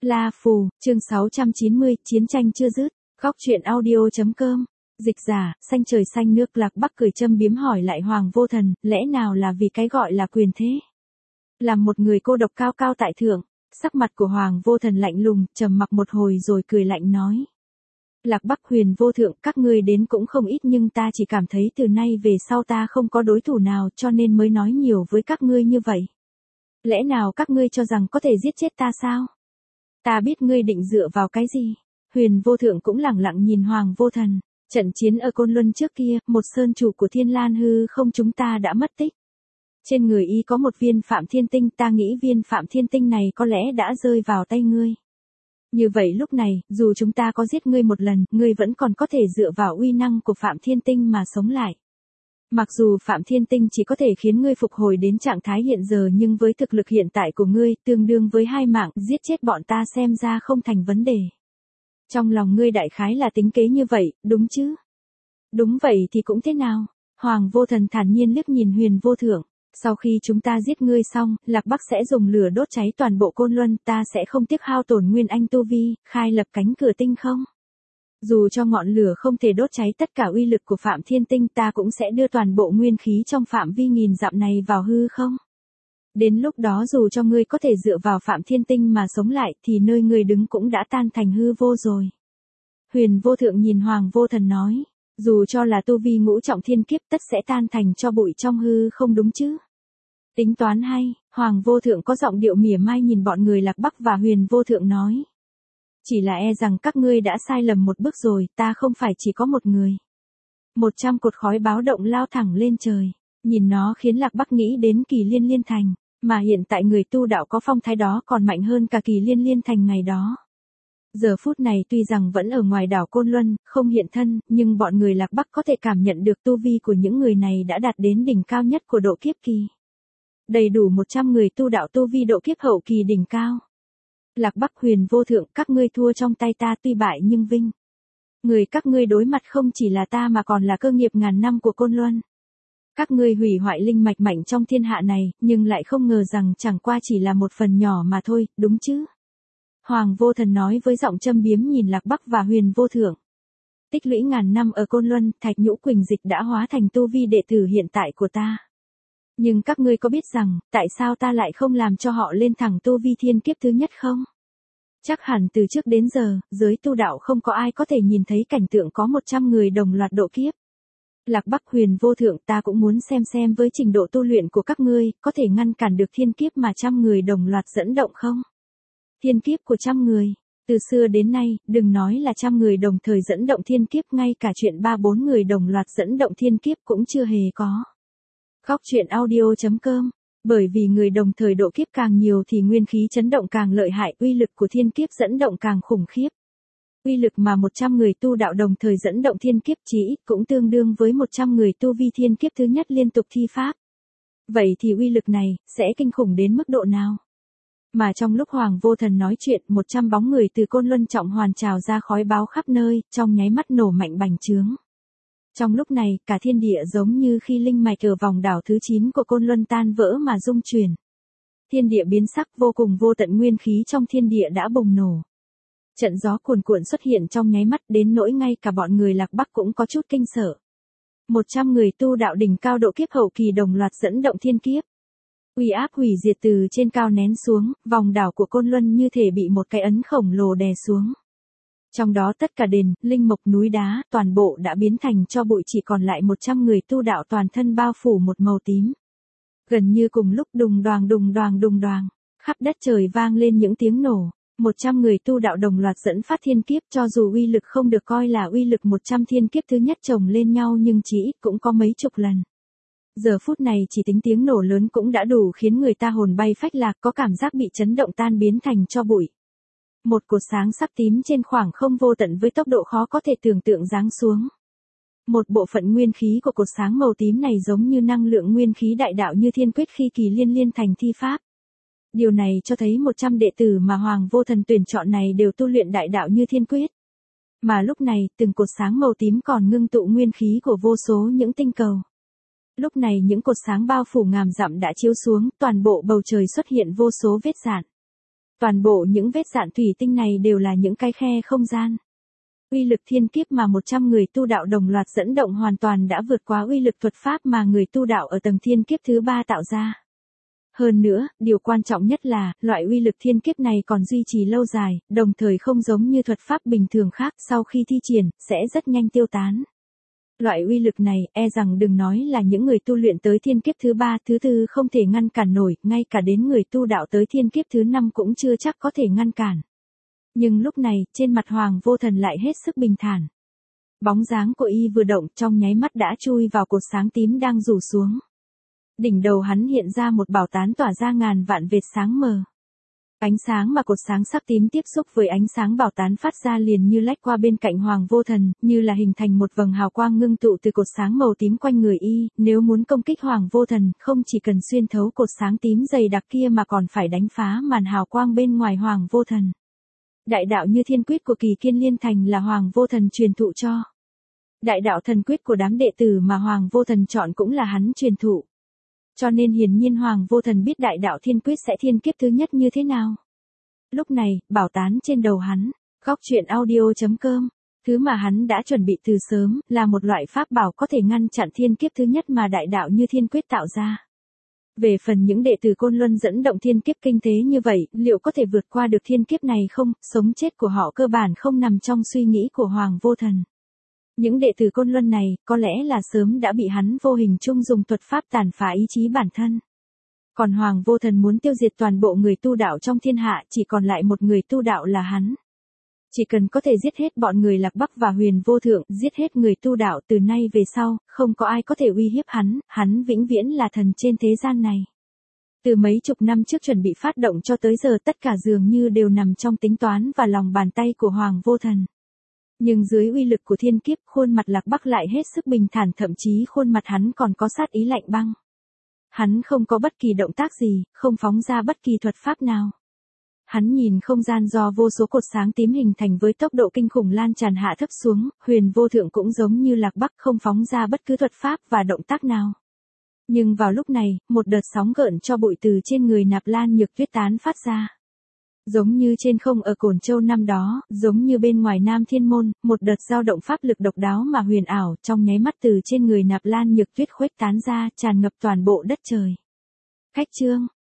La Phù, chương 690, chiến tranh chưa dứt. Góc truyện audio.com. Dịch giả, xanh trời xanh nước Lạc Bắc cười châm biếm hỏi lại Hoàng Vô Thần, lẽ nào là vì cái gọi là quyền thế? Làm một người cô độc cao cao tại thượng, sắc mặt của Hoàng Vô Thần lạnh lùng, trầm mặc một hồi rồi cười lạnh nói. Lạc Bắc Huyền Vô Thượng, các ngươi đến cũng không ít nhưng ta chỉ cảm thấy từ nay về sau ta không có đối thủ nào cho nên mới nói nhiều với các ngươi như vậy. Lẽ nào các ngươi cho rằng có thể giết chết ta sao? Ta biết ngươi định dựa vào cái gì? Huyền Vô Thượng cũng lẳng lặng nhìn Hoàng Vô Thần. Trận chiến ở Côn Luân trước kia, một sơn chủ của Thiên Lan Hư không chúng ta đã mất tích. Trên người y có một viên Phạm Thiên Tinh, ta nghĩ viên Phạm Thiên Tinh này có lẽ đã rơi vào tay ngươi. Như vậy lúc này, dù chúng ta có giết ngươi một lần, ngươi vẫn còn có thể dựa vào uy năng của Phạm Thiên Tinh mà sống lại. Mặc dù Phạm Thiên Tinh chỉ có thể khiến ngươi phục hồi đến trạng thái hiện giờ nhưng với thực lực hiện tại của ngươi, tương đương với 2 mạng, giết chết bọn ta xem ra không thành vấn đề. Trong lòng ngươi đại khái là tính kế như vậy, đúng chứ? Đúng vậy thì cũng thế nào? Hoàng Vô Thần thản nhiên liếc nhìn Huyền Vô Thượng. Sau khi chúng ta giết ngươi xong, Lạc Bắc sẽ dùng lửa đốt cháy toàn bộ Côn Luân, ta sẽ không tiếc hao tổn nguyên anh tu vi, khai lập cánh cửa tinh không. Dù cho ngọn lửa không thể đốt cháy tất cả uy lực của Phạm Thiên Tinh, ta cũng sẽ đưa toàn bộ nguyên khí trong phạm vi nghìn dặm này vào hư không. Đến lúc đó dù cho ngươi có thể dựa vào Phạm Thiên Tinh mà sống lại thì nơi ngươi đứng cũng đã tan thành hư vô rồi. Huyền Vô Thượng nhìn Hoàng Vô Thần nói, dù cho là tu vi ngũ trọng thiên kiếp tất sẽ tan thành cho bụi trong hư không đúng chứ. Tính toán hay, Hoàng Vô Thượng có giọng điệu mỉa mai nhìn bọn người Lạc Bắc và Huyền Vô Thượng nói. Chỉ là e rằng các ngươi đã sai lầm một bước rồi, ta không phải chỉ có một người. 100 cột khói báo động lao thẳng lên trời, nhìn nó khiến Lạc Bắc nghĩ đến Kỳ Liên Liên Thành, mà hiện tại người tu đạo có phong thái đó còn mạnh hơn cả Kỳ Liên Liên Thành ngày đó. Giờ phút này tuy rằng vẫn ở ngoài đảo Côn Luân, không hiện thân, nhưng bọn người Lạc Bắc có thể cảm nhận được tu vi của những người này đã đạt đến đỉnh cao nhất của độ kiếp kỳ. Đầy đủ 100 người tu đạo tu vi độ kiếp hậu kỳ đỉnh cao. Lạc Bắc Huyền Vô Thượng, các ngươi thua trong tay ta tuy bại nhưng vinh. Người các ngươi đối mặt không chỉ là ta mà còn là cơ nghiệp ngàn năm của Côn Luân. Các ngươi hủy hoại linh mạch mạnh trong thiên hạ này, nhưng lại không ngờ rằng chẳng qua chỉ là một phần nhỏ mà thôi, đúng chứ? Hoàng Vô Thần nói với giọng châm biếm nhìn Lạc Bắc và Huyền Vô Thượng. Tích lũy ngàn năm ở Côn Luân, Thạch Nhũ Quỳnh Dịch đã hóa thành tu vi đệ tử hiện tại của ta. Nhưng các ngươi có biết rằng, tại sao ta lại không làm cho họ lên thẳng tu vi thiên kiếp thứ nhất không? Chắc hẳn từ trước đến giờ, giới tu đạo không có ai có thể nhìn thấy cảnh tượng có 100 người đồng loạt độ kiếp. Lạc Bắc Huyền Vô Thượng, ta cũng muốn xem với trình độ tu luyện của các ngươi, có thể ngăn cản được thiên kiếp mà 100 người đồng loạt dẫn động không? Thiên kiếp của 100 người. Từ xưa đến nay, đừng nói là 100 người đồng thời dẫn động thiên kiếp, ngay cả chuyện 3-4 người đồng loạt dẫn động thiên kiếp cũng chưa hề có. Góc truyện audio.com. Bởi vì người đồng thời độ kiếp càng nhiều thì nguyên khí chấn động càng lợi hại, uy lực của thiên kiếp dẫn động càng khủng khiếp. Uy lực mà 100 người tu đạo đồng thời dẫn động thiên kiếp chí ít cũng tương đương với 100 người tu vi thiên kiếp thứ nhất liên tục thi pháp. Vậy thì uy lực này, sẽ kinh khủng đến mức độ nào? Mà trong lúc Hoàng Vô Thần nói chuyện, 100 bóng người từ Côn Luân trọng hoàn trào ra khói báo khắp nơi, trong nháy mắt nổ mạnh bành trướng. Trong lúc này, cả thiên địa giống như khi linh mạch ở vòng đảo thứ 9 của Côn Luân tan vỡ mà rung chuyển. Thiên địa biến sắc, vô cùng vô tận nguyên khí trong thiên địa đã bùng nổ. Trận gió cuồn cuộn xuất hiện trong nháy mắt đến nỗi ngay cả bọn người Lạc Bắc cũng có chút kinh sợ. 100 người tu đạo đỉnh cao độ kiếp hậu kỳ đồng loạt dẫn động thiên kiếp. Uy áp hủy diệt từ trên cao nén xuống, vòng đảo của Côn Luân như thể bị một cái ấn khổng lồ đè xuống. Trong đó tất cả đền, linh mộc núi đá, toàn bộ đã biến thành tro bụi, chỉ còn lại 100 người tu đạo toàn thân bao phủ một màu tím. Gần như cùng lúc đùng đoàng, khắp đất trời vang lên những tiếng nổ. 100 người tu đạo đồng loạt dẫn phát thiên kiếp, cho dù uy lực không được coi là uy lực 100 thiên kiếp thứ nhất chồng lên nhau nhưng chỉ ít cũng có mấy chục lần. Giờ phút này chỉ tính tiếng nổ lớn cũng đã đủ khiến người ta hồn bay phách lạc, có cảm giác bị chấn động tan biến thành tro bụi. Một cột sáng sắc tím trên khoảng không vô tận với tốc độ khó có thể tưởng tượng giáng xuống. Một bộ phận nguyên khí của cột sáng màu tím này giống như năng lượng nguyên khí đại đạo như thiên quyết khi Kỳ Liên Liên Thành thi pháp. Điều này cho thấy 100 đệ tử mà Hoàng Vô Thần tuyển chọn này đều tu luyện đại đạo như thiên quyết. Mà lúc này, từng cột sáng màu tím còn ngưng tụ nguyên khí của vô số những tinh cầu. Lúc này những cột sáng bao phủ ngàn dặm đã chiếu xuống, toàn bộ bầu trời xuất hiện vô số vết rạn. Toàn bộ những vết dạn thủy tinh này đều là những cái khe không gian. Uy lực thiên kiếp mà 100 người tu đạo đồng loạt dẫn động hoàn toàn đã vượt quá uy lực thuật pháp mà người tu đạo ở tầng thiên kiếp thứ 3 tạo ra. Hơn nữa, điều quan trọng nhất là, loại uy lực thiên kiếp này còn duy trì lâu dài, đồng thời không giống như thuật pháp bình thường khác sau khi thi triển, sẽ rất nhanh tiêu tán. Loại uy lực này, rằng đừng nói là những người tu luyện tới thiên kiếp thứ 3, thứ 4 không thể ngăn cản nổi, ngay cả đến người tu đạo tới thiên kiếp thứ 5 cũng chưa chắc có thể ngăn cản. Nhưng lúc này, trên mặt Hoàng Vô Thần lại hết sức bình thản. Bóng dáng của y vừa động trong nháy mắt đã chui vào cột sáng tím đang rủ xuống. Đỉnh đầu hắn hiện ra một bảo tán tỏa ra ngàn vạn vệt sáng mờ. Ánh sáng mà cột sáng sắc tím tiếp xúc với ánh sáng bảo tán phát ra liền như lách qua bên cạnh Hoàng Vô Thần, như là hình thành một vầng hào quang ngưng tụ từ cột sáng màu tím quanh người y, nếu muốn công kích Hoàng Vô Thần, không chỉ cần xuyên thấu cột sáng tím dày đặc kia mà còn phải đánh phá màn hào quang bên ngoài Hoàng Vô Thần. Đại đạo như thiên quyết của Kỳ Kiên Liên Thành là Hoàng Vô Thần truyền thụ cho. Đại đạo thần quyết của đám đệ tử mà Hoàng Vô Thần chọn cũng là hắn truyền thụ. Cho nên hiển nhiên Hoàng Vô Thần biết đại đạo thiên quyết sẽ thiên kiếp thứ nhất như thế nào. Lúc này, bảo tán trên đầu hắn, góc truyện audio.com, thứ mà hắn đã chuẩn bị từ sớm, là một loại pháp bảo có thể ngăn chặn thiên kiếp thứ nhất mà đại đạo như thiên quyết tạo ra. Về phần những đệ tử Côn Luân dẫn động thiên kiếp kinh tế như vậy, liệu có thể vượt qua được thiên kiếp này không, sống chết của họ cơ bản không nằm trong suy nghĩ của Hoàng Vô Thần. Những đệ tử Côn Luân này, có lẽ là sớm đã bị hắn vô hình chung dùng thuật pháp tàn phá ý chí bản thân. Còn Hoàng Vô Thần muốn tiêu diệt toàn bộ người tu đạo trong thiên hạ, chỉ còn lại một người tu đạo là hắn. Chỉ cần có thể giết hết bọn người Lạc Bắc và Huyền Vô Thượng, giết hết người tu đạo từ nay về sau, không có ai có thể uy hiếp hắn vĩnh viễn là thần trên thế gian này. Từ mấy chục năm trước chuẩn bị phát động cho tới giờ tất cả dường như đều nằm trong tính toán và lòng bàn tay của Hoàng Vô Thần. Nhưng dưới uy lực của thiên kiếp, khuôn mặt Lạc Bắc lại hết sức bình thản, thậm chí khuôn mặt hắn còn có sát ý lạnh băng. Hắn không có bất kỳ động tác gì, không phóng ra bất kỳ thuật pháp nào. Hắn nhìn không gian do vô số cột sáng tím hình thành với tốc độ kinh khủng lan tràn hạ thấp xuống, Huyền Vô Thượng cũng giống như Lạc Bắc không phóng ra bất cứ thuật pháp và động tác nào. Nhưng vào lúc này, một đợt sóng gợn cho bụi từ trên người Nạp Lan Nhược Tuyết tán phát ra. Giống như trên không ở Cổn Châu năm đó, giống như bên ngoài Nam Thiên Môn, một đợt dao động pháp lực độc đáo mà huyền ảo trong nháy mắt từ trên người Nạp Lan Nhược Tuyết khuếch tán ra, tràn ngập toàn bộ đất trời. Khách chương